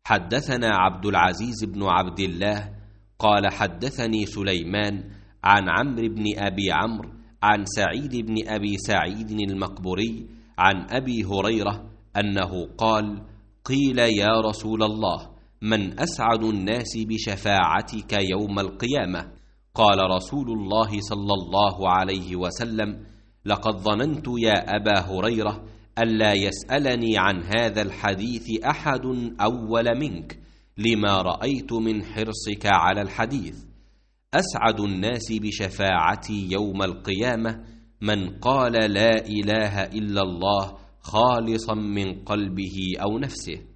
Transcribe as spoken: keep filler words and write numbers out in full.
حدثنا عبد العزيز بن عبد الله قال حدثني سليمان عن عمرو بن أبي عمرو عن سعيد بن أبي سعيد المقبري عن أبي هريرة أنه قال: قيل يا رسول الله، من أسعد الناس بشفاعتك يوم القيامة؟ قال رسول الله صلى الله عليه وسلم: لقد ظننت يا أبا هريرة ألا يسألني عن هذا الحديث أحد أول منك، لما رأيت من حرصك على الحديث. أسعد الناس بشفاعتي يوم القيامة من قال لا إله إلا الله خالصا من قلبه أو نفسه.